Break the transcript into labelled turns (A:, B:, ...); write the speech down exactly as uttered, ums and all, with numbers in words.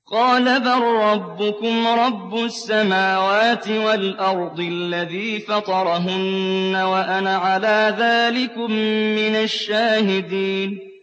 A: قَالَ بَل رَّبُّكُمْ رَبُّ السَّمَاوَاتِ وَالْأَرْضِ الَّذِي فَطَرَهُنَّ وَأَنَا عَلَىٰ ذَٰلِكُم مِّنَ الشَّاهِدِينَ